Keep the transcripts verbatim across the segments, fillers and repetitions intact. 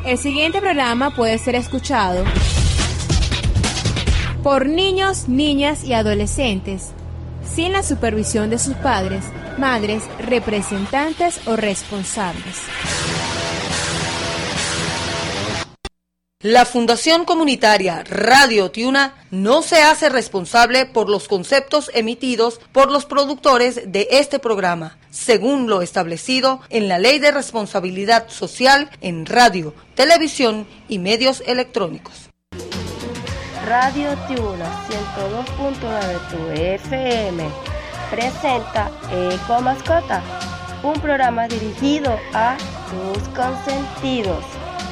El siguiente programa puede ser escuchado por niños, niñas y adolescentes, sin la supervisión de sus padres, madres, representantes o responsables. La Fundación Comunitaria Radio Tiuna no se hace responsable por los conceptos emitidos por los productores de este programa, según lo establecido en la Ley de Responsabilidad Social en Radio, Televisión y Medios Electrónicos. Radio Tiuna ciento dos punto nueve tu F M presenta Eco Mascota, un programa dirigido a tus consentidos.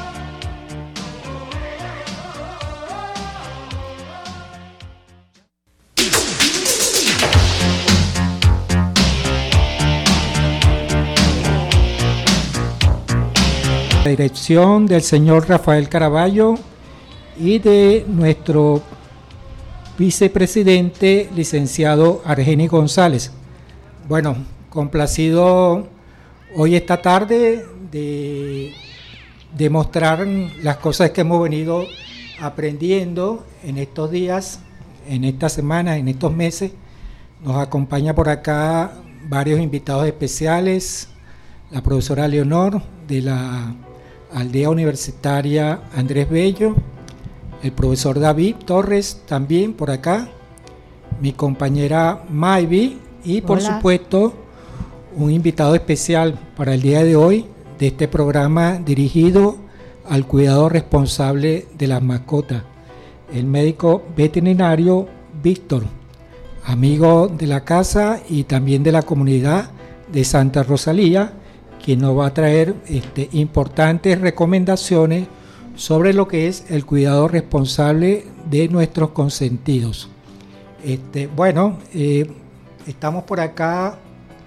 La dirección del señor Rafael Caraballo y de nuestro vicepresidente, licenciado Argenis González. Bueno, complacido hoy esta tarde de demostrar las cosas que hemos venido aprendiendo en estos días, en estas semanas, en estos meses. Nos acompaña por acá varios invitados especiales, la profesora Leonor de la Aldea Universitaria Andrés Bello, el profesor David Torres también por acá, mi compañera Mayvi y por Hola. Supuesto un invitado especial para el día de hoy de este programa dirigido al cuidado responsable de las mascotas, el médico veterinario Víctor, amigo de la casa y también de la comunidad de Santa Rosalía, quien nos va a traer este, importantes recomendaciones sobre lo que es el cuidado responsable de nuestros consentidos. Este, bueno, eh, estamos por acá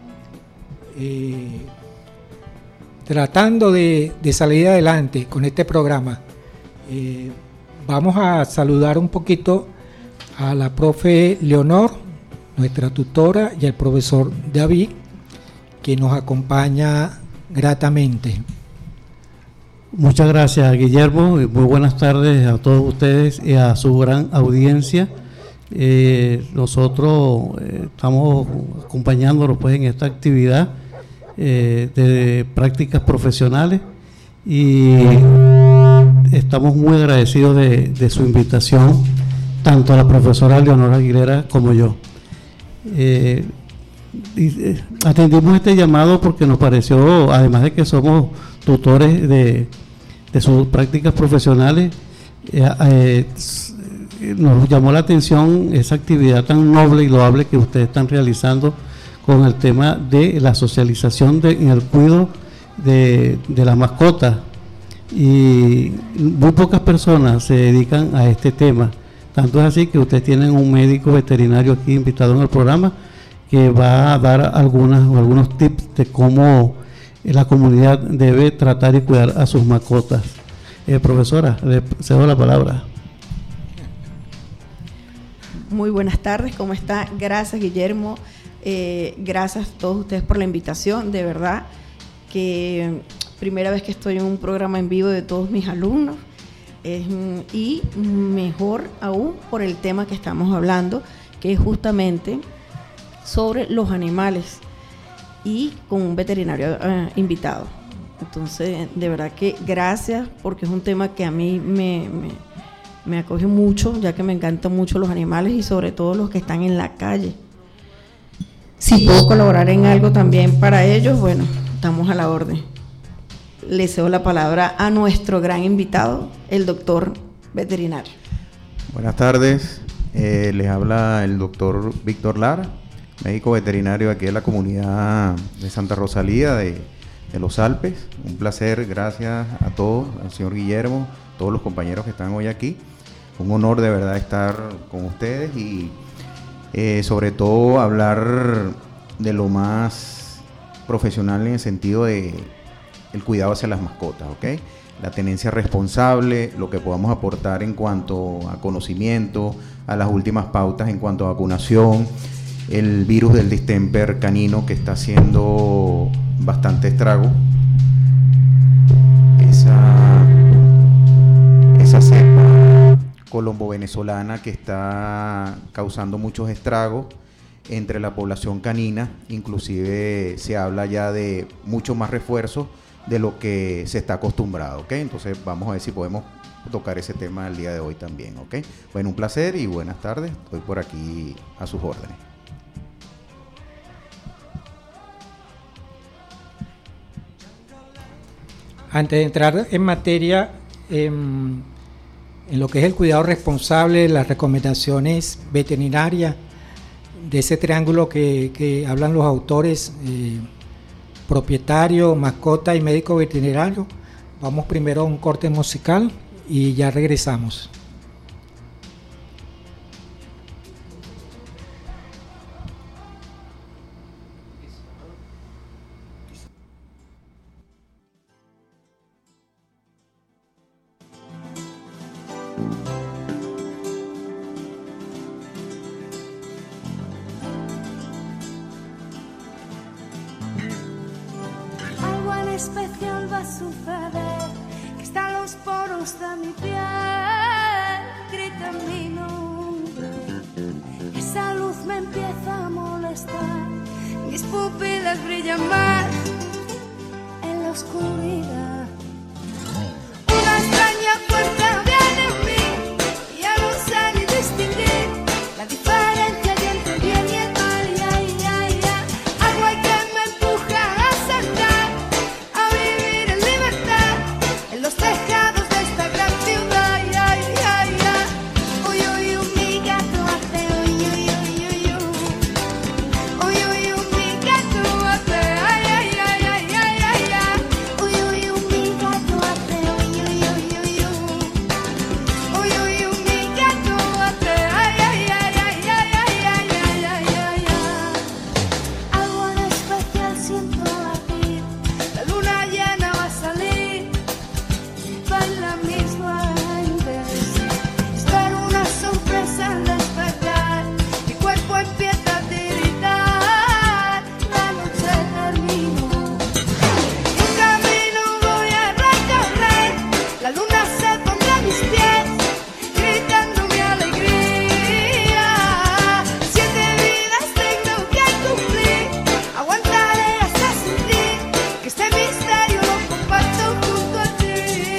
eh, tratando de, de salir adelante con este programa. Eh, vamos a saludar un poquito a la profe Leonor, nuestra tutora, y al profesor David, que nos acompaña gratamente. Muchas gracias, Guillermo. Muy buenas tardes a todos ustedes y a su gran audiencia. Eh, nosotros eh, estamos acompañándolos pues en esta actividad eh, de prácticas profesionales y estamos muy agradecidos de, de su invitación, tanto a la profesora Leonor Aguilera como yo. Eh, Y, eh, atendimos este llamado porque nos pareció, además de que somos tutores de, de sus prácticas profesionales, eh, eh, nos llamó la atención esa actividad tan noble y loable que ustedes están realizando con el tema de la socialización de, en el cuidado de, de las mascotas, y muy pocas personas se dedican a este tema. Tanto es así que ustedes tienen un médico veterinario aquí invitado en el programa que va a dar algunas, algunos tips de cómo la comunidad debe tratar y cuidar a sus mascotas. Eh, profesora, le cedo la palabra. Muy buenas tardes, ¿cómo está? Gracias, Guillermo. Eh, gracias a todos ustedes por la invitación. De verdad que primera vez que estoy en un programa en vivo de todos mis alumnos, eh, y mejor aún por el tema que estamos hablando, que es justamente sobre los animales y con un veterinario eh, invitado. Entonces, de verdad que gracias, porque es un tema que a mí me, me, me acoge mucho, ya que me encantan mucho los animales y sobre todo los que están en la calle. Si puedo colaborar en algo también para ellos, bueno, estamos a la orden. Le cedo la palabra a nuestro gran invitado, el doctor veterinario. Buenas tardes, eh, les habla el doctor Víctor Lara, médico veterinario aquí de la comunidad de Santa Rosalía de, de los Alpes. Un placer, gracias a todos, al señor Guillermo, todos los compañeros que están hoy aquí. Un honor de verdad estar con ustedes y eh, sobre todo hablar de lo más profesional en el sentido de el cuidado hacia las mascotas, ¿ok? La tenencia responsable, lo que podamos aportar en cuanto a conocimiento, a las últimas pautas en cuanto a vacunación, el virus del distemper canino que está haciendo bastante estrago. Esa esa cepa colombo-venezolana que está causando muchos estragos entre la población canina. Inclusive se habla ya de mucho más refuerzo de lo que se está acostumbrado, ¿ok? Entonces vamos a ver si podemos tocar ese tema el día de hoy también, ¿ok? Bueno, un placer y buenas tardes. Estoy por aquí a sus órdenes. Antes de entrar en materia, en, en lo que es el cuidado responsable, las recomendaciones veterinarias de ese triángulo que, que hablan los autores, eh, propietario, mascota y médico veterinario, vamos primero a un corte musical y ya regresamos. Especial va a suceder, que están los poros de mi piel, grita mi nombre, esa luz me empieza a molestar, mis pupilas brillan más en la oscuridad, una extraña fuerza viene en mí, ya no sé ni distinguir la diferencia entre el bien y el mal, ya, ya, ya, algo hay que me empuja a saltar. Los tejados de esta gran ciudad, ay, ay, ay, ay. Uy, uy, uy, mi gato hace uy, uy, uy, uy, uy. Uy, uy, uy, mi gato hace ay, ay, ay, ay, ay, ay, ay. Uy, uy, uy, mi gato hace uy, uy, uy, uy, uy. Uy, uy, uy, mi gato hace ay, ay, ay, ay, ay, ay, ay, ay, ay, ay, ay. Algo en especial siento latir, la luna llena va a salir. En la misma vez, espero una sorpresa al despertar, mi cuerpo empieza a tiritar, la noche terminó, un camino voy a recorrer, la luna se pondrá a mis pies, gritando mi alegría, siete vidas tengo que cumplir, aguantaré hasta sentir que este misterio lo comparto junto a ti.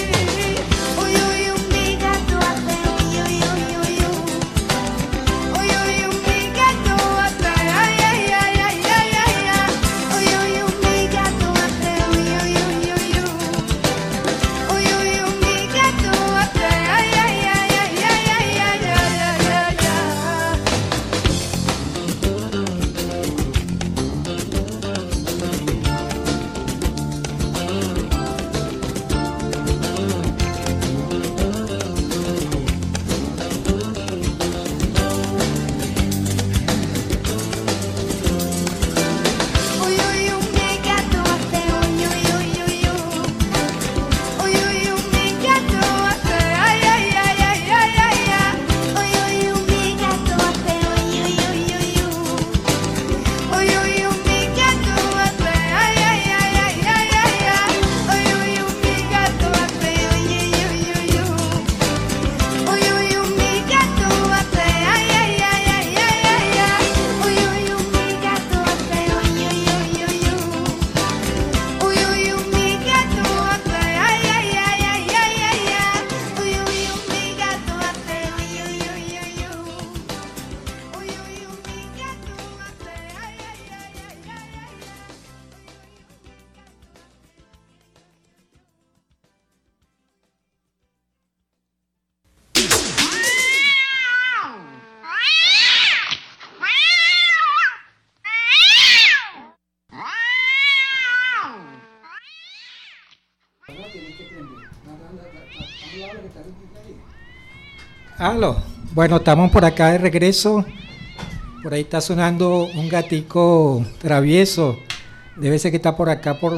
Aló. Bueno, estamos por acá de regreso. Por ahí está sonando un gatico travieso. Debe ser que está por acá por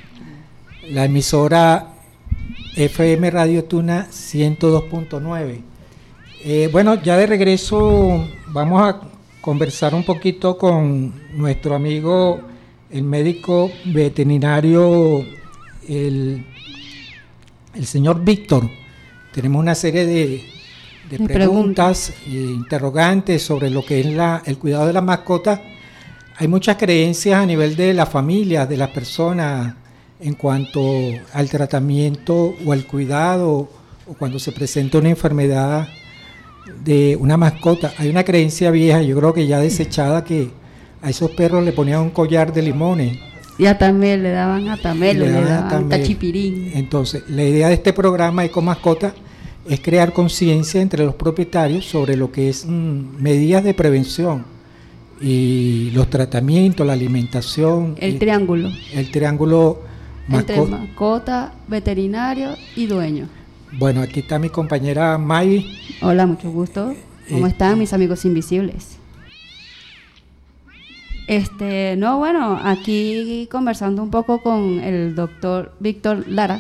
la emisora F M Radio Tuna ciento dos punto nueve. Eh, bueno, ya de regreso vamos a conversar un poquito con nuestro amigo, el médico veterinario, el, el señor Víctor, tenemos una serie de, de De preguntas e interrogantes sobre lo que es la, el cuidado de las mascotas. Hay muchas creencias a nivel de la familia, de las personas, en cuanto al tratamiento o al cuidado, o cuando se presenta una enfermedad de una mascota. Hay una creencia vieja, yo creo que ya desechada, que a esos perros le ponían un collar de limones. Y a también le daban a tamelo, le, daban daban tamel. cachipirín. Entonces, la idea de este programa Ecomascota es crear conciencia entre los propietarios sobre lo que es mm, medidas de prevención y los tratamientos, la alimentación. El y- triángulo. El triángulo Entre mascota. mascota, veterinario y dueño. Bueno, aquí está mi compañera May. Hola, mucho gusto. ¿Cómo Eh, están mis amigos invisibles? Este, no, bueno, aquí conversando un poco con el doctor Víctor Lara,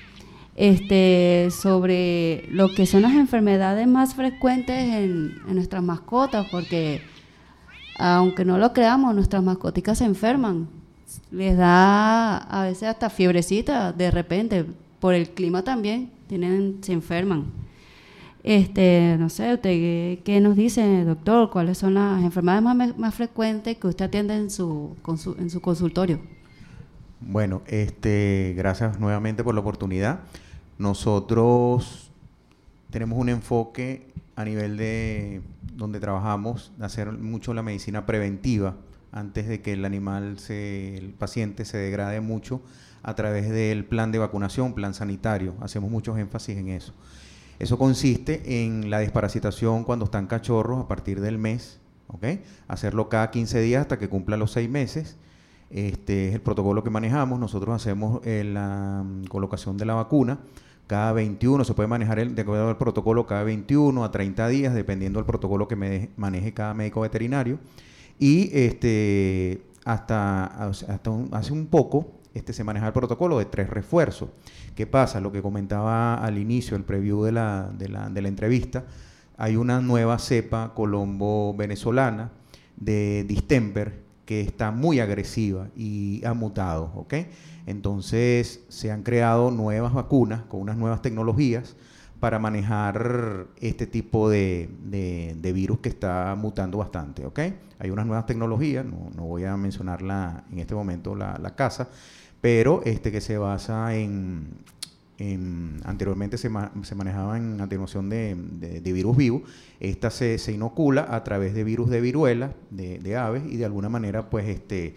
este, sobre lo que son las enfermedades más frecuentes en, en nuestras mascotas, porque aunque no lo creamos, nuestras mascoticas se enferman. Les da a veces hasta fiebrecita de repente, por el clima también, tienen, se enferman. Este, no sé, usted qué, qué nos dice, doctor, cuáles son las enfermedades más, más frecuentes que usted atiende en su, consu- en su consultorio. Bueno, este, gracias nuevamente por la oportunidad. Nosotros tenemos un enfoque a nivel de donde trabajamos, de hacer mucho la medicina preventiva antes de que el animal, se, el paciente se degrade mucho, a través del plan de vacunación, plan sanitario. Hacemos mucho énfasis en eso. Eso consiste en la desparasitación cuando están cachorros a partir del mes, ¿ok? Hacerlo cada quince días hasta que cumpla los seis meses. Este es el protocolo que manejamos. Nosotros hacemos eh, la um, colocación de la vacuna cada veintiuno, se puede manejar el, de acuerdo al protocolo cada veintiuno a treinta días, dependiendo del protocolo que me, maneje cada médico veterinario. Y este hasta, hasta un, hace un poco este, se manejaba el protocolo de tres refuerzos. ¿Qué pasa? Lo que comentaba al inicio, el preview de la, de la, de la entrevista, hay una nueva cepa colombo-venezolana de distemper que está muy agresiva y ha mutado, ¿ok? Entonces se han creado nuevas vacunas con unas nuevas tecnologías para manejar este tipo de, de, de virus que está mutando bastante, ¿ok? Hay unas nuevas tecnologías, no, no voy a mencionarla en este momento la, la casa, pero este que se basa en, en anteriormente se, ma, se manejaba en atenuación de, de, de virus vivo. Esta se, se inocula a través de virus de viruela, de, de aves, y de alguna manera pues este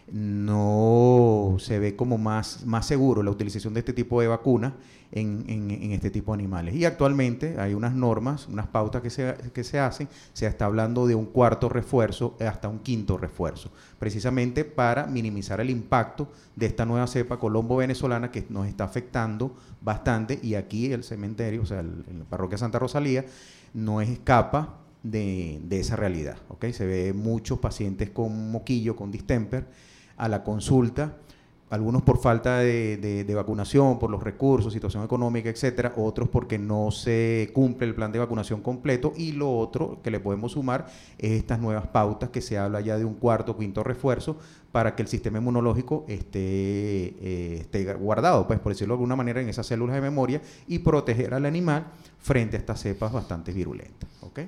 no se ve como más, más seguro la utilización de este tipo de vacunas en, en, en este tipo de animales. Y actualmente hay unas normas, unas pautas que se, que se hacen, se está hablando de un cuarto refuerzo hasta un quinto refuerzo, precisamente para minimizar el impacto de esta nueva cepa colombo-venezolana que nos está afectando bastante, y aquí el cementerio, o sea, el, el parroquia Santa Rosalía, no escapa de, de esa realidad, ¿ok? Se ve muchos pacientes con moquillo, con distemper, a la consulta, algunos por falta de, de, de vacunación, por los recursos, situación económica, etcétera, otros porque no se cumple el plan de vacunación completo, y lo otro que le podemos sumar es estas nuevas pautas que se habla ya de un cuarto, quinto refuerzo para que el sistema inmunológico esté, eh, esté guardado, pues por decirlo de alguna manera, en esas células de memoria, y proteger al animal frente a estas cepas bastante virulentas, ¿ok?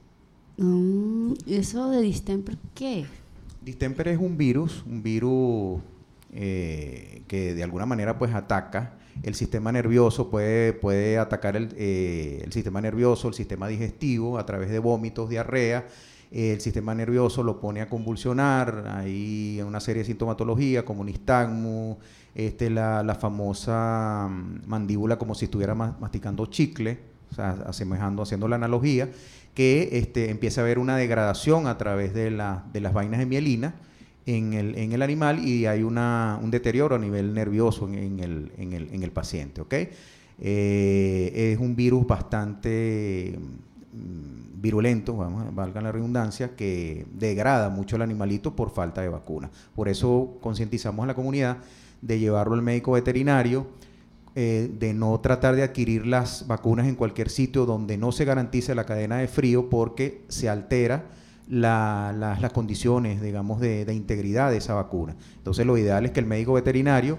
Mm, ¿Eso de distemper qué? Distemper es un virus, un virus eh, que de alguna manera pues ataca el sistema nervioso, puede, puede atacar el, eh, el sistema nervioso, el sistema digestivo a través de vómitos, diarrea. Eh, el sistema nervioso lo pone a convulsionar, hay una serie de sintomatología como nistagmo, este, la, la famosa mandíbula como si estuviera masticando chicle, o sea, asemejando, haciendo la analogía, que este, empieza a haber una degradación a través de, la, de las vainas de mielina en el, en el animal, y hay una, un deterioro a nivel nervioso en, en, el, en, el, en el paciente, ¿ok? Eh, es un virus bastante mm, virulento, vamos, valga la redundancia, que degrada mucho al animalito por falta de vacuna. Por eso concientizamos a la comunidad de llevarlo al médico veterinario, Eh, de no tratar de adquirir las vacunas en cualquier sitio donde no se garantice la cadena de frío, porque se altera la, la, las condiciones, digamos, de, de integridad de esa vacuna. Entonces lo ideal es que el médico veterinario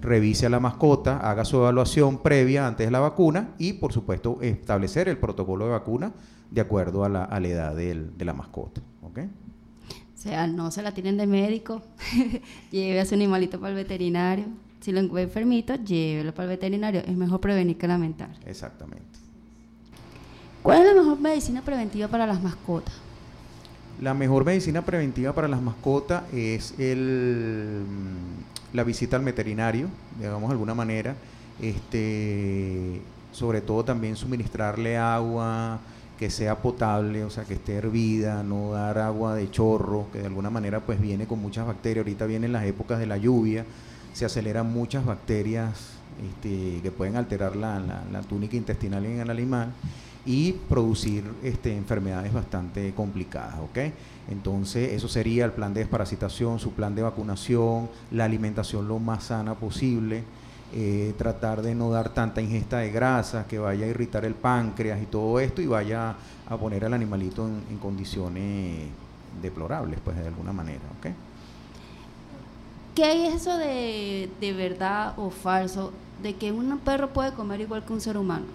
revise a la mascota, haga su evaluación previa antes de la vacuna y, por supuesto, establecer el protocolo de vacuna de acuerdo a la, a la edad del, de la mascota. ¿Okay? O sea, no se la tienen de médico, lleve a su animalito para el veterinario. Si lo ve enfermito, llévelo para el veterinario. Es mejor prevenir que lamentar. Exactamente. ¿Cuál es la mejor medicina preventiva para las mascotas? La mejor medicina preventiva para las mascotas es el, la visita al veterinario, digamos de alguna manera, este, sobre todo también suministrarle agua que sea potable, o sea, que esté hervida, no dar agua de chorro, que de alguna manera pues viene con muchas bacterias. Ahorita vienen las épocas de la lluvia, se aceleran muchas bacterias este, que pueden alterar la, la, la túnica intestinal en el animal y producir este, enfermedades bastante complicadas, ¿ok? Entonces, eso sería el plan de desparasitación, su plan de vacunación, la alimentación lo más sana posible, eh, tratar de no dar tanta ingesta de grasa que vaya a irritar el páncreas y todo esto y vaya a poner al animalito en, en condiciones deplorables, pues de alguna manera, ¿ok? ¿Qué hay eso de, de verdad o falso de que un perro puede comer igual que un ser humano?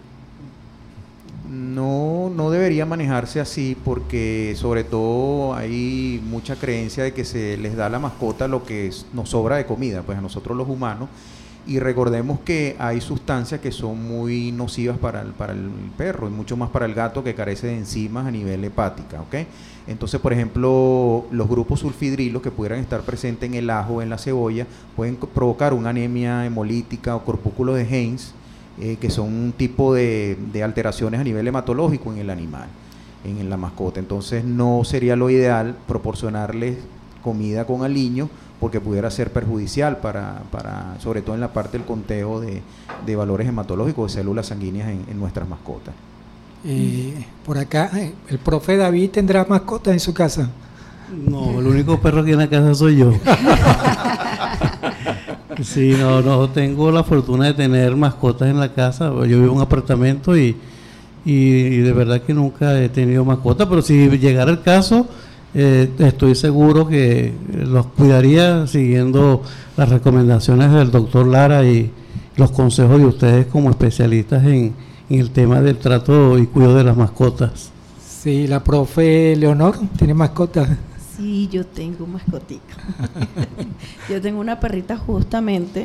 No, no debería manejarse así porque sobre todo hay mucha creencia de que se les da a la mascota lo que es, nos sobra de comida, pues a nosotros los humanos, y recordemos que hay sustancias que son muy nocivas para el, para el perro y mucho más para el gato que carece de enzimas a nivel hepática, ¿ok? Entonces, por ejemplo, los grupos sulfidrilos que pudieran estar presentes en el ajo, en la cebolla, pueden provocar una anemia hemolítica o corpúsculos de Heinz, Eh, que son un tipo de, de alteraciones a nivel hematológico en el animal, en la mascota. Entonces no sería lo ideal proporcionarles comida con aliño porque pudiera ser perjudicial para, para sobre todo en la parte del conteo de, de valores hematológicos de células sanguíneas en, en nuestras mascotas. Eh, por acá, eh, el profe David tendrá mascotas en su casa. No, el único perro aquí en la casa soy yo. Sí, no, no, tengo la fortuna de tener mascotas en la casa. Yo vivo en un apartamento y, y, y de verdad que nunca he tenido mascotas, pero si llegara el caso, eh, estoy seguro que los cuidaría siguiendo las recomendaciones del doctor Lara y los consejos de ustedes como especialistas en, en el tema del trato y cuidado de las mascotas. Sí, la profe Leonor tiene mascotas. Sí, yo tengo mascotica. Yo tengo una perrita justamente.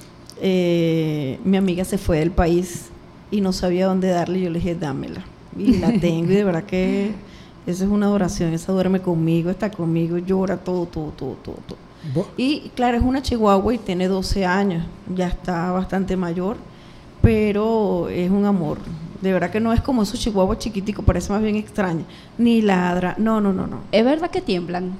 Eh, mi amiga se fue del país y no sabía dónde darle. Yo le dije, dámela. Y la tengo y de verdad que esa es una adoración. Esa duerme conmigo, está conmigo, llora todo, todo, todo, todo. todo. Y claro, es una chihuahua y tiene doce años. Ya está bastante mayor, pero es un amor. De verdad que no es como esos chihuahuas chiquiticos, parece más bien extraña. Ni ladra, no, no, no, no. ¿Es verdad que tiemblan?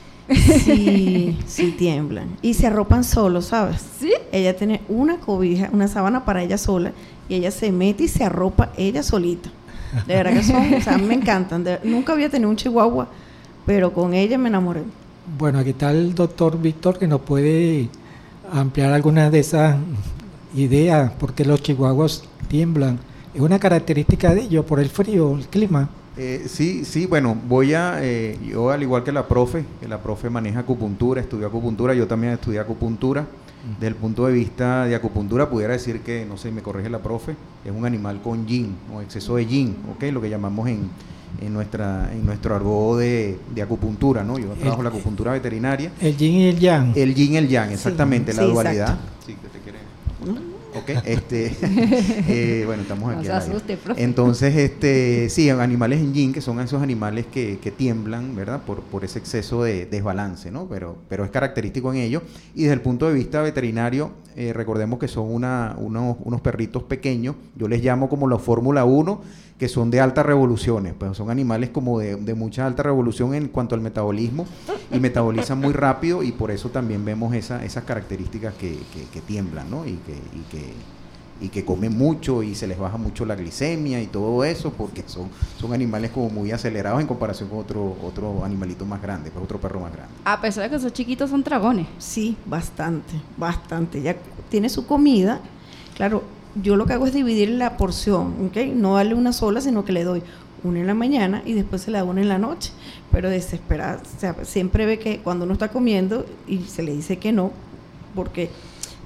Sí, sí tiemblan. Y se arropan solos, ¿sabes? ¿Sí? Ella tiene una cobija, una sábana para ella sola, y ella se mete y se arropa ella solita. De verdad que son, o sea, me encantan. De, nunca había tenido un chihuahua, pero con ella me enamoré. Bueno, aquí está el doctor Víctor que nos puede ampliar algunas de esas ideas, porque los chihuahuas tiemblan. ¿Es una característica de ellos por el frío, el clima? Eh, sí, sí, bueno, voy a, eh, yo al igual que la profe, que la profe maneja acupuntura, estudió acupuntura, yo también estudié acupuntura. Desde el punto de vista de acupuntura pudiera decir que, no sé, me corrige la profe, es un animal con yin, o exceso de yin, ¿ok? Lo que llamamos en, en, nuestra, en nuestro argot de, de acupuntura, ¿no? Yo trabajo el, la acupuntura veterinaria. El yin y el yang. El yin y el yang, exactamente, sí, la sí, dualidad. exacto. Sí, que te quiere. Ok, este, eh, bueno, estamos aquí. No se asuste, profe. Entonces, este, sí, animales en yin, que son esos animales que, que tiemblan, ¿verdad? Por, por ese exceso de desbalance, ¿no? Pero, pero es característico en ellos. Y desde el punto de vista veterinario, eh, recordemos que son una, unos, unos perritos pequeños, yo les llamo como los Fórmula uno, que son de altas revoluciones, pues son animales como de, de mucha alta revolución en cuanto al metabolismo y metabolizan muy rápido y por eso también vemos esa, esas características que, que, que tiemblan, ¿no? Y que, y, que, y que comen mucho y se les baja mucho la glicemia y todo eso porque son, son animales como muy acelerados en comparación con otro, otro animalito más grande, pues otro perro más grande. A pesar de que esos chiquitos son dragones. Sí, bastante, bastante. Ya tiene su comida, claro. Yo lo que hago es dividir la porción, ¿ok? No darle una sola, sino que le doy una en la mañana y después se la da una en la noche. Pero desesperada, o sea, siempre ve que cuando uno está comiendo y se le dice que no, porque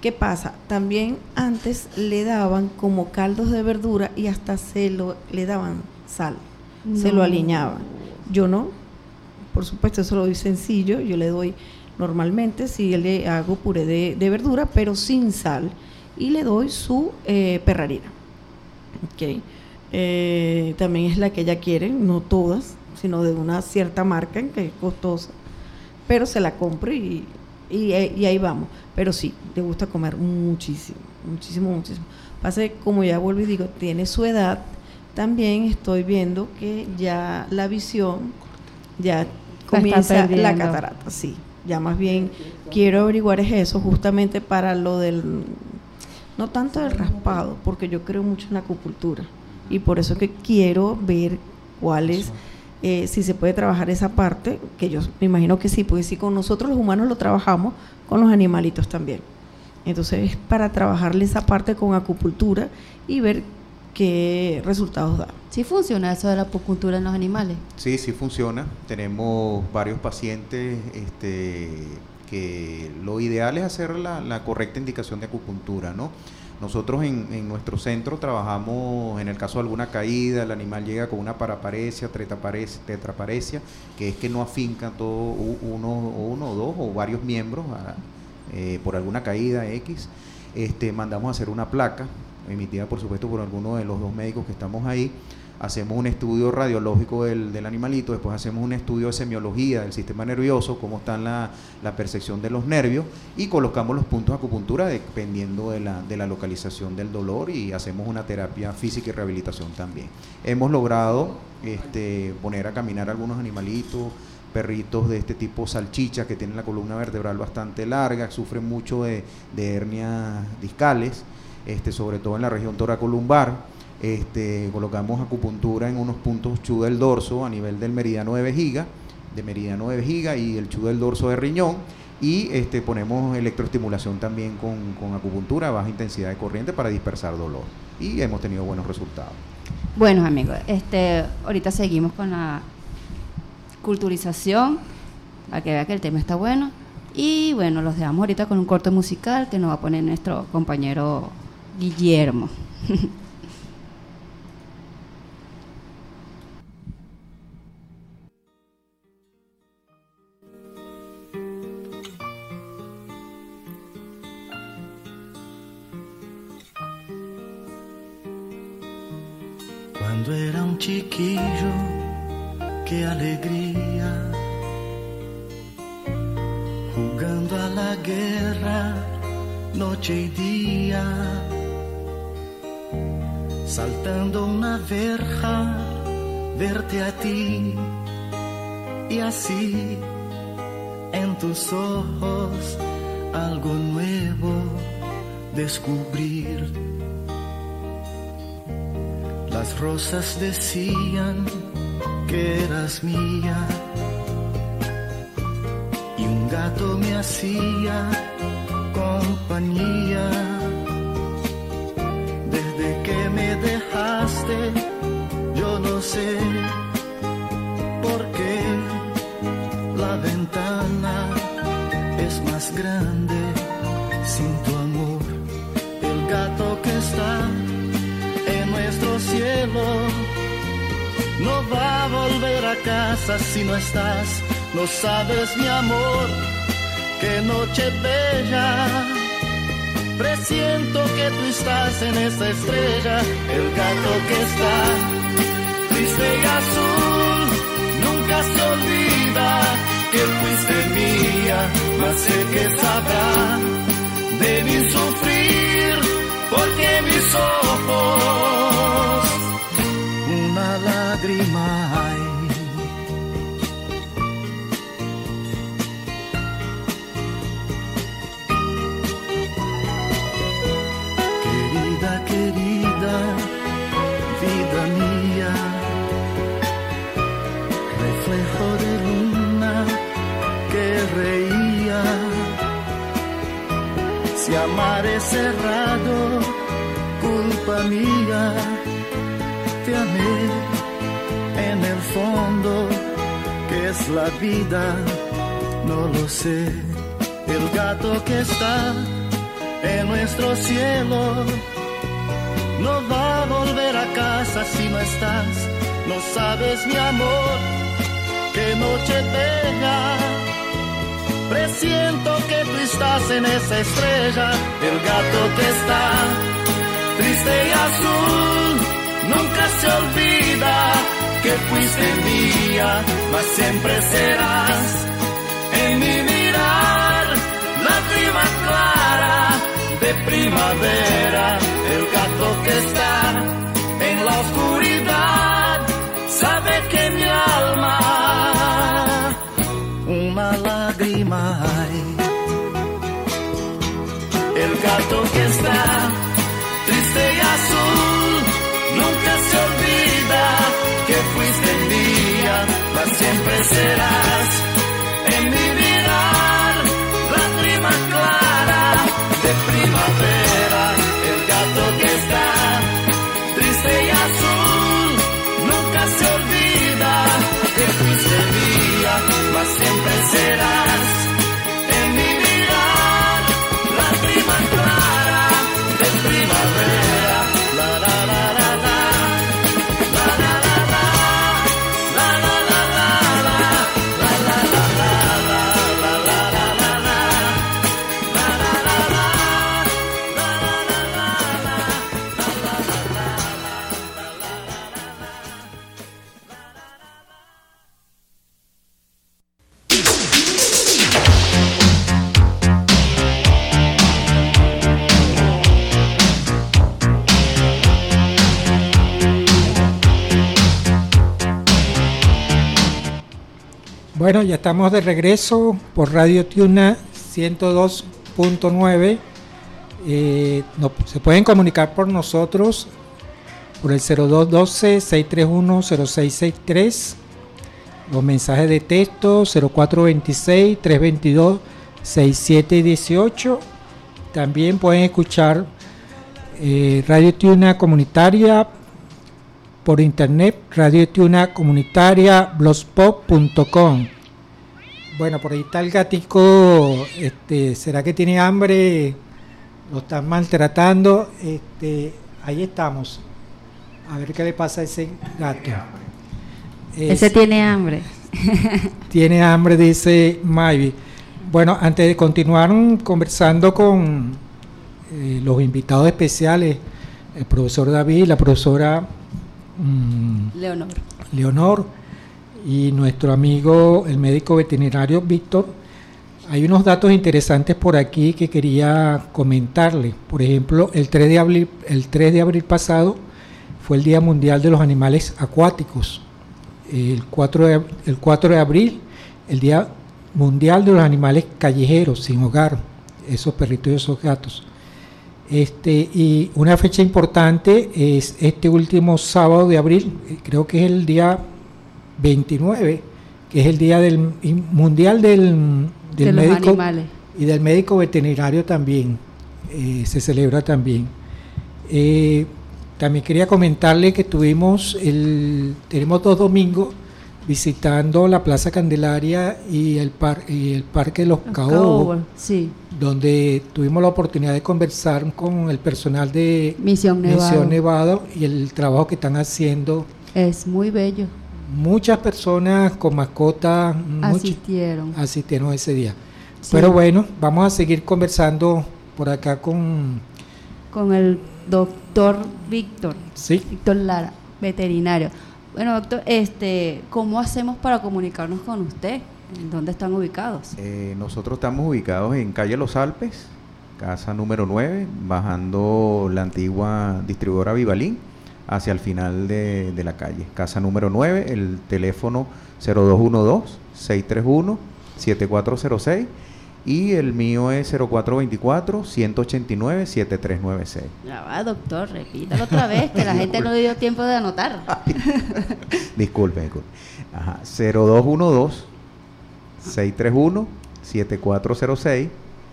¿Qué pasa? También antes le daban como caldos de verdura y hasta se lo le daban sal, no. se lo aliñaban. Yo no, por supuesto, eso lo doy sencillo, yo le doy normalmente, si le hago puré de, de verdura, pero sin sal, y le doy su eh, perrarina. Okay. Eh, también es la que ella quiere, no todas, sino de una cierta marca que es costosa, pero se la compro y, y, y ahí vamos. Pero sí, le gusta comer muchísimo, muchísimo, muchísimo. Pasa que, como ya vuelvo y digo, tiene su edad, también estoy viendo que ya la visión ya comienza la catarata, sí. Ya más bien quiero averiguar es eso, justamente para lo del, no tanto del raspado, porque yo creo mucho en la acupuntura y por eso que quiero ver cuál es, eh, si se puede trabajar esa parte, que yo me imagino que sí, porque si con nosotros los humanos lo trabajamos, con los animalitos también. Entonces es para trabajarle esa parte con acupuntura y ver qué resultados da. ¿Sí funciona eso de la acupuntura en los animales? Sí, sí funciona. Tenemos varios pacientes este, que lo ideal es hacer la, la correcta indicación de acupuntura, ¿no? Nosotros en, en nuestro centro trabajamos, en el caso de alguna caída, el animal llega con una paraparesia, tetraparesia, tetraparesia, que es que no afinca todo uno, uno o dos o varios miembros a, eh, por alguna caída X. Este, mandamos a hacer una placa, emitida por supuesto por alguno de los dos médicos que estamos ahí. Hacemos un estudio radiológico del, del animalito, después hacemos un estudio de semiología del sistema nervioso, cómo está la, la percepción de los nervios, y colocamos los puntos de acupuntura dependiendo de la, de la localización del dolor, y hacemos una terapia física y rehabilitación también. Hemos logrado este, poner a caminar algunos animalitos, perritos de este tipo salchichas que tienen la columna vertebral bastante larga, sufren mucho de, de hernias discales, este, sobre todo en la región toracolumbar. Este, colocamos acupuntura en unos puntos chu del dorso a nivel del meridiano de vejiga, de meridiano de vejiga y el chu del dorso de riñón, y este, ponemos electroestimulación también con, con acupuntura a baja intensidad de corriente para dispersar dolor, y hemos tenido buenos resultados. Bueno, amigos, este, ahorita seguimos con la culturización para que vea que el tema está bueno, y bueno, los dejamos ahorita con un corte musical que nos va a poner nuestro compañero Guillermo. Cuando era un chiquillo, qué alegría, jugando a la guerra, noche y día, saltando una verja, verte a ti, y así en tus ojos algo nuevo descubrir. Las rosas decían que eras mía, y un gato me hacía compañía. Desde que me dejaste, yo no sé por qué la ventana es más grande sin tu amor. El gato que está en nuestro cielo no va a volver a casa si no estás. No sabes, mi amor, qué noche bella, presiento que tú estás en esta estrella. El gato que está triste y azul nunca se olvida que fuiste mía, mas sé que sabrá de mi sufrir, porque mis ojos una lágrima hay. Querida, querida, vida mía, reflejo de luna que reía. Si amar es cerrado, culpa mía, te amé en el fondo, que es la vida, no lo sé. El gato que está en nuestro cielo. No va a volver a casa si no estás. No sabes, mi amor, qué noche tenga. Presiento que tú estás en esa estrella. El gato que está triste y azul nunca se olvida que fuiste mía, mas siempre serás en mi mirar, lágrima clara de primavera. El gato que está en la oscuridad sabe que mi alma una lágrima hay. El gato que está triste y azul nunca se olvida que fuiste mía, mas siempre serás en mi mirar, lágrima clara de primavera. El gato que está triste y azul nunca se olvida que fuiste mía, mas siempre serás en mi mirar, lágrima clara de primavera. La la la la la, la la la la, la la la la la, la la la la, la la la la la, la la la la, la Bueno, ya estamos de regreso por Radio Tiuna ciento dos punto nueve. Eh, no, se pueden comunicar por nosotros por el cero dos uno dos, seis tres uno, cero seis seis tres. Los mensajes de texto cero cuatro dos seis, tres dos dos, seis siete uno ocho. También pueden escuchar eh, Radio Tiuna Comunitaria por internet, Radio Tiuna Comunitaria blogspot punto com. Bueno, por ahí está el gatico. Este, ¿será que tiene hambre? Lo están maltratando. Este, ahí estamos. A ver qué le pasa a ese gato. Ese es, tiene hambre. Tiene hambre, dice Maybe. Bueno, antes de continuar conversando con eh, los invitados especiales, el profesor David, la profesora mm, Leonor. Leonor y nuestro amigo el médico veterinario Víctor, hay unos datos interesantes por aquí que quería comentarle. Por ejemplo, el tres de abril, el tres de abril pasado fue el Día Mundial de los Animales Acuáticos. El cuatro de, el cuatro de abril, el Día Mundial de los Animales Callejeros, sin hogar, esos perritos y esos gatos. Este, y una fecha importante es este último sábado de abril, creo que es el día veintinueve, que es el Día del Mundial del, del de Médico los animales. Y del médico veterinario también, eh, se celebra también. Eh, también quería comentarle que tuvimos el, tenemos dos domingos visitando la Plaza Candelaria y el, par, y el Parque de los Caobos, sí, donde tuvimos la oportunidad de conversar con el personal de Misión Nevado. Misión Nevado y el trabajo que están haciendo. Es muy bello. Muchas personas con mascotas asistieron. Much, asistieron ese día. Sí. Pero bueno, vamos a seguir conversando por acá con... Con el doctor Víctor. Sí. Víctor Lara, veterinario. Bueno, doctor, este, ¿cómo hacemos para comunicarnos con usted? ¿En dónde están ubicados? Eh, nosotros estamos ubicados en calle Los Alpes, casa número nueve, bajando la antigua distribuidora Vivalín, hacia el final de, de la calle. Casa número nueve, el teléfono cero dos uno dos, seis tres uno, siete cuatro cero seis y el mío es cero cuatro dos cuatro, uno ocho nueve, siete tres nueve seis. Ya va, doctor, repítalo otra vez, que la gente no le dio tiempo de anotar. Disculpe, disculpe. Ajá, cero dos uno dos, seis tres uno, siete cuatro cero seis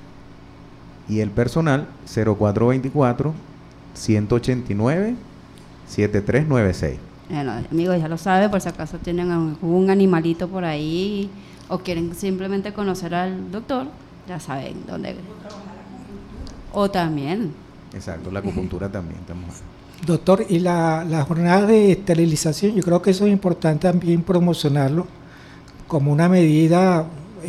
y el personal cero cuatro dos cuatro, uno ocho nueve, siete tres nueve seis. Bueno, amigos, ya lo sabe, por si acaso tienen algún animalito por ahí o quieren simplemente conocer al doctor, ya saben dónde. O también. Exacto, la acupuntura también. Estamos. Doctor, y la, la jornada de esterilización, yo creo que eso es importante también promocionarlo como una medida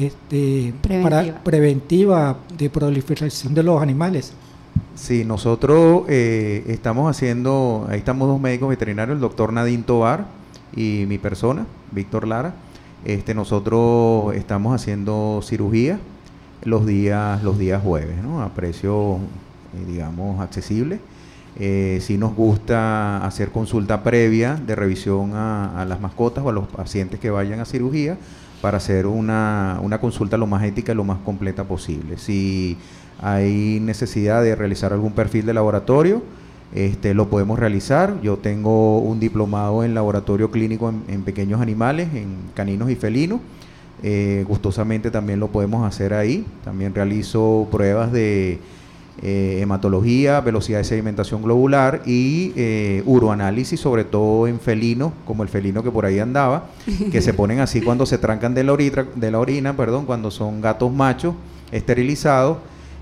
este, Preventiva. para, preventiva de proliferación de los animales. Sí, nosotros eh, estamos haciendo, ahí estamos dos médicos veterinarios, el doctor Nadine Tobar y mi persona, Víctor Lara. Este, nosotros estamos haciendo cirugía los días, los días jueves, ¿no? A precio, eh, digamos, accesible. Eh, sí nos gusta hacer consulta previa de revisión a, a las mascotas o a los pacientes que vayan a cirugía para hacer una, una consulta lo más ética y lo más completa posible. Si hay necesidad de realizar algún perfil de laboratorio, este, lo podemos realizar. Yo tengo un diplomado en laboratorio clínico en, en pequeños animales, en caninos y felinos. Eh, gustosamente también lo podemos hacer ahí. También realizo pruebas de eh, hematología, velocidad de sedimentación globular y eh, uroanálisis, sobre todo en felinos, como el felino que por ahí andaba, que se ponen así cuando se trancan de la, oritra, de la orina, perdón, cuando son gatos machos esterilizados.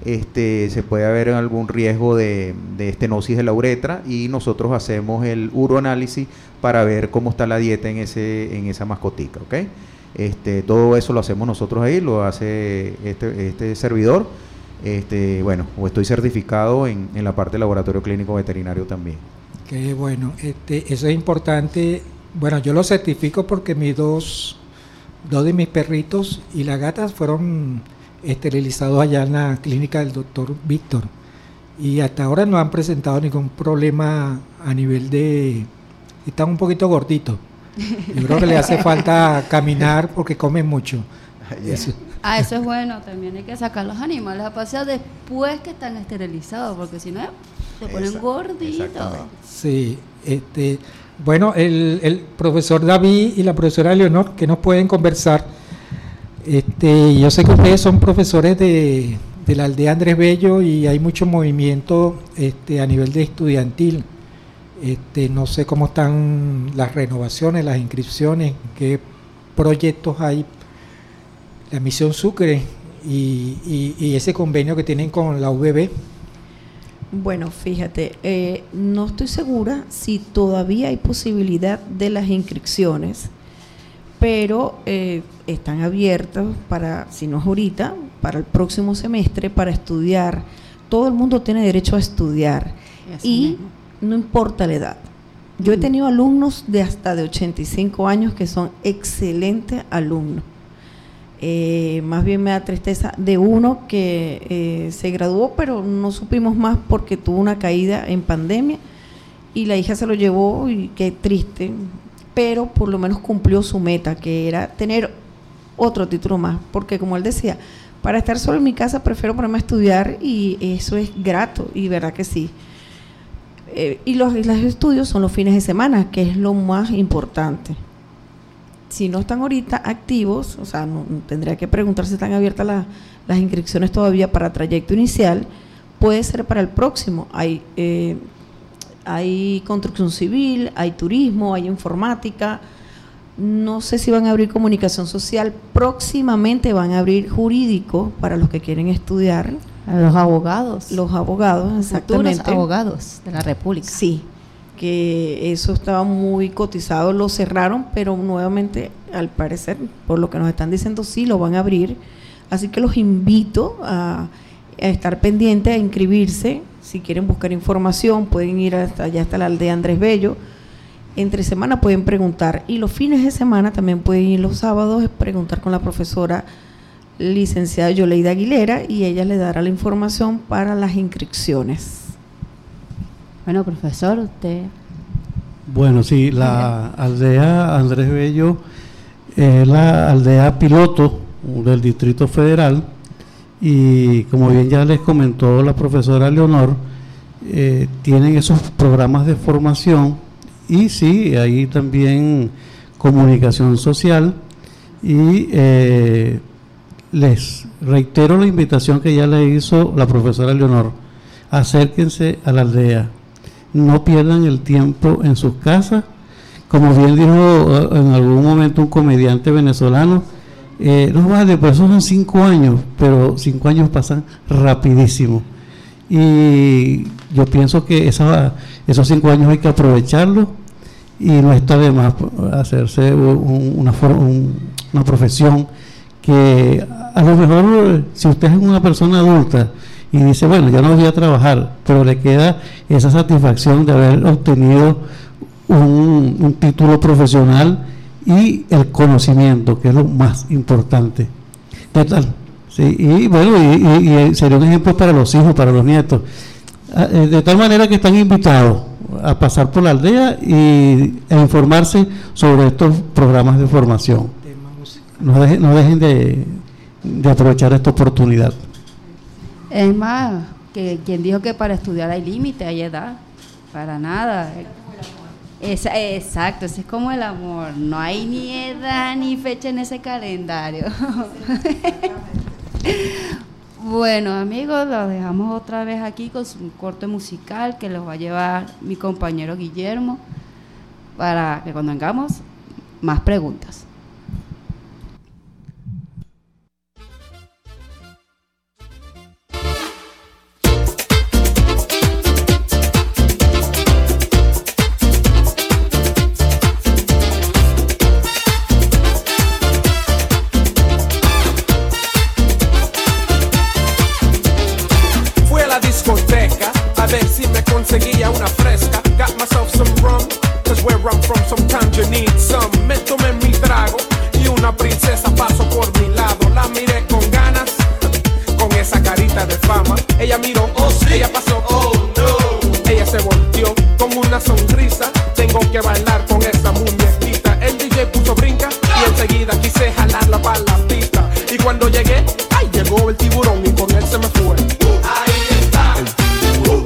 Este, se puede haber algún riesgo de, de estenosis de la uretra y nosotros hacemos el uroanálisis para ver cómo está la dieta en ese en esa mascotica, ¿ok? Este, todo eso lo hacemos nosotros ahí, lo hace este, este servidor. Este, bueno, o estoy certificado en, en la parte de laboratorio clínico veterinario también. Qué bueno, este, eso es importante. Bueno, yo lo certifico porque mis dos, dos de mis perritos y las gatas fueron esterilizados allá en la clínica del doctor Víctor y hasta ahora no han presentado ningún problema a nivel de... están un poquito gorditos. Yo creo que le hace falta caminar porque comen mucho. Yeah. Eso. Ah, eso es bueno, también hay que sacar los animales a pasear después que están esterilizados, porque si no se ponen Exacto, gorditos. exactamente. Sí, este, bueno, el, el profesor David y la profesora Leonor que nos pueden conversar. Este, yo sé que ustedes son profesores de, de la aldea Andrés Bello y hay mucho movimiento este, a nivel de estudiantil. Este, no sé cómo están las renovaciones, las inscripciones, qué proyectos hay, la misión Sucre y, y, y ese convenio que tienen con la U V B. Bueno, fíjate, eh, no estoy segura si todavía hay posibilidad de las inscripciones, pero eh, están abiertos para, si no es ahorita, para el próximo semestre, para estudiar. Todo el mundo tiene derecho a estudiar y no importa la edad. Yo he tenido alumnos de hasta de ochenta y cinco años que son excelentes alumnos. Eh, más bien me da tristeza de uno que eh, se graduó, pero no supimos más porque tuvo una caída en pandemia y la hija se lo llevó y qué triste, pero por lo menos cumplió su meta, que era tener otro título más, porque como él decía, para estar solo en mi casa prefiero ponerme a estudiar y eso es grato, y verdad que sí. Eh, y los, los estudios son los fines de semana, que es lo más importante. Si no están ahorita activos, o sea, no, tendría que preguntar si están abiertas la, las inscripciones todavía para trayecto inicial, puede ser para el próximo. Hay, eh, hay construcción civil, hay turismo, hay informática, no sé si van a abrir comunicación social, próximamente van a abrir jurídico para los que quieren estudiar. Los abogados. Los abogados, exactamente. Futuros abogados de la República. Sí, que eso estaba muy cotizado, lo cerraron, pero nuevamente, al parecer, por lo que nos están diciendo, sí lo van a abrir. Así que los invito a, a estar pendientes, a inscribirse. Si quieren buscar información, pueden ir hasta allá, hasta la aldea Andrés Bello. Entre semana pueden preguntar, y los fines de semana también pueden ir los sábados, preguntar con la profesora licenciada Yoleida Aguilera, y ella le dará la información para las inscripciones. Bueno, profesor, usted... Bueno, sí, la aldea Andrés Bello es la aldea piloto del Distrito Federal y como bien ya les comentó la profesora Leonor, eh, tienen esos programas de formación y sí, hay también comunicación social y eh, les reitero la invitación que ya le hizo la profesora Leonor, acérquense a la aldea. No pierdan el tiempo en sus casas. Como bien dijo en algún momento un comediante venezolano, eh, no vale, pero esos son cinco años, pero cinco años pasan rapidísimo. y yo pienso que esa, esos cinco años hay que aprovecharlos y no está de más hacerse un, una, un, una profesión que a lo mejor si usted es una persona adulta y dice, bueno, ya no voy a trabajar, pero le queda esa satisfacción de haber obtenido un, un título profesional y el conocimiento, que es lo más importante. ¿Qué tal? Sí, y bueno, y, y, y sería un ejemplo para los hijos, para los nietos. De tal manera que están invitados a pasar por la aldea y a informarse sobre estos programas de formación. No dejen, no dejen de, de aprovechar esta oportunidad. Es más, que quien dijo que para estudiar hay límite, hay edad, para nada. Es, exacto, ese es como el amor, no hay ni edad ni fecha en ese calendario. Bueno, amigos, los dejamos otra vez aquí con un corte musical que los va a llevar mi compañero Guillermo para que cuando hagamos más preguntas. Conseguía una fresca, got myself some rum, cause where I'm from sometimes you need some. Me tomé mi trago y una princesa pasó por mi lado. La miré con ganas, con esa carita de fama. Ella miró, oh sí, ella pasó, oh no. Ella se volteó con una sonrisa. Tengo que bailar con esa muñequita. El D J puso brinca y enseguida quise jalarla para la pista. Y cuando llegué, ay, llegó el tiburón y con él se me fue. Ahí está el tiburón.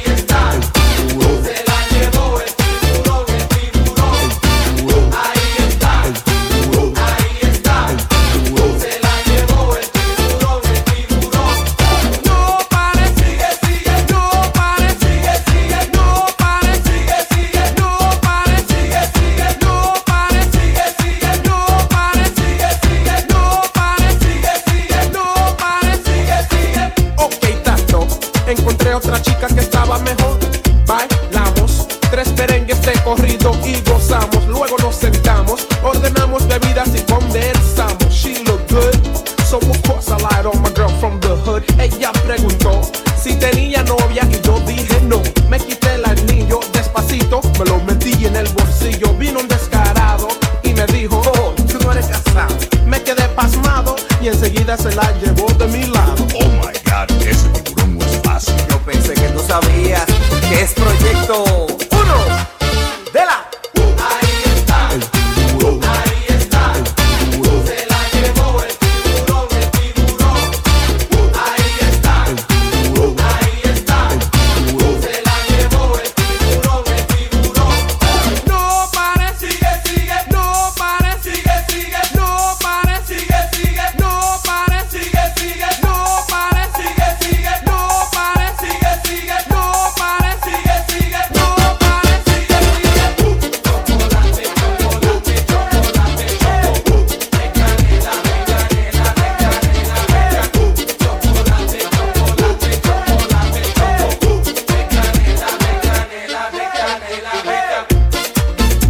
Otra chica que estaba mejor, bailamos tres merengues de corrido y gozamos. Luego nos sentamos, ordenamos bebidas y conversamos. She looked good, so of course I lied on my girl from the hood. Ella preguntó si tenía novia y yo dije no. Me quité el anillo despacito, me lo metí en el bolsillo. Vino un descarado y me dijo, oh, tú no eres casado. Me quedé pasmado y enseguida se la llevó de mi lado. Oh my God, ese tiburón no es fácil. Yo pensé que tú sabías que es proyecto uno de la. Ahí está el tiburón. Ahí está el tiburón. Se la llevó el tiburón, el tiburón. Ahí está el tiburón. Ahí está el tiburón. Se la llevó el tiburón, el tiburón. No pare, sigue, sigue. No pare, sigue, sigue. No pare, sigue, sigue. No pare, sigue, sigue. No pare, sigue, sigue. No pare, sigue, sigue. No pare, sigue, sigue. No pare, sigue, sigue. Chocolate, chocolate, chocolate, chocolate. De canela, de canela, de canela, de canela. Chocolate, chocolate, chocolate, chocolate. De canela, de canela, de canela, de canela.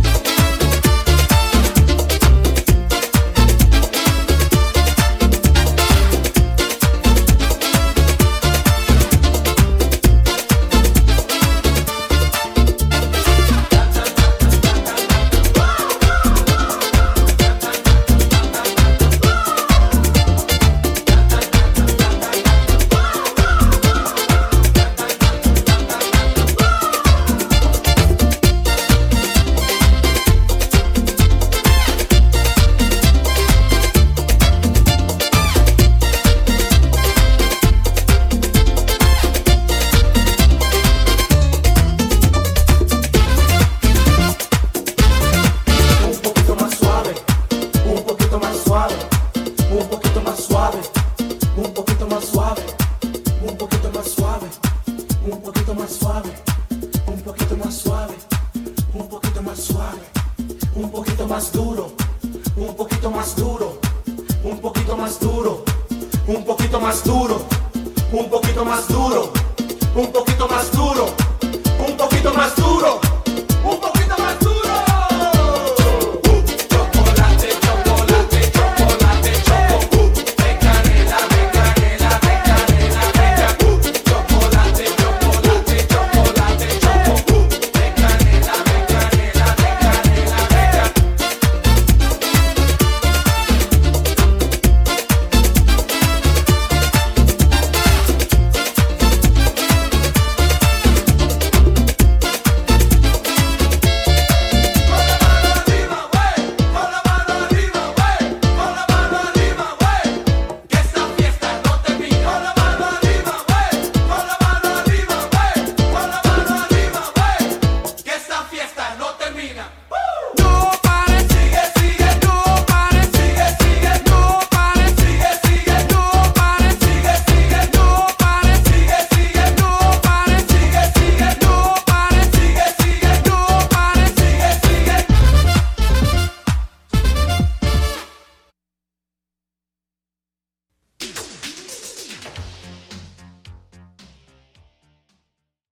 Un poquito más suave, un poquito más suave, un poquito más suave, un poquito más suave, un poquito más suave, un poquito más suave, un poquito más suave, un poquito más duro, un poquito más duro, un poquito más duro, un poquito más duro, un poquito más duro, un poquito más duro.